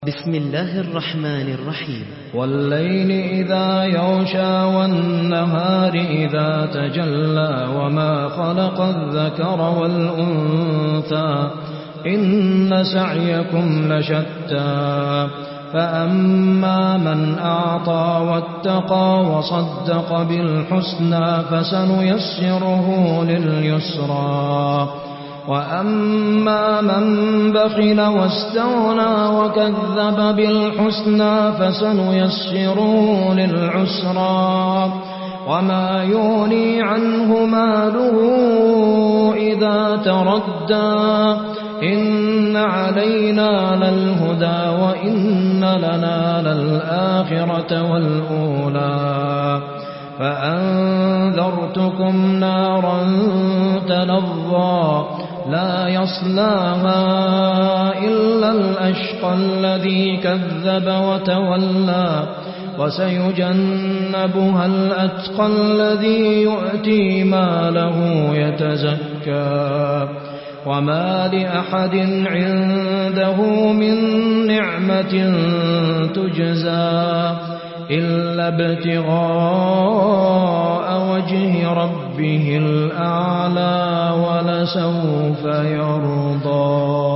بسم الله الرحمن الرحيم. والليل إذا يغشى والنهار إذا تجلى وما خلق الذكر والأنثى إن سعيكم لشتى فأما من أعطى واتقى وصدق بالحسنى فسنيسره لليسرى وأما من بخل واستغنى وكذب بالحسنى فسنيسره للعسرى وما يغني عنه ماله إذا تردى إن علينا للهدى وإن لنا للآخرة والأولى فأنذرتكم نارا تلظى لا يصلاها إلا الأشقى الذي كذب وتولى وسيجنبها الأتقى الذي يؤتي ماله يتزكى وما لأحد عنده من نعمة تجزى إلا ابتغاء وجه ربه الأعلى ولسوف يرضى.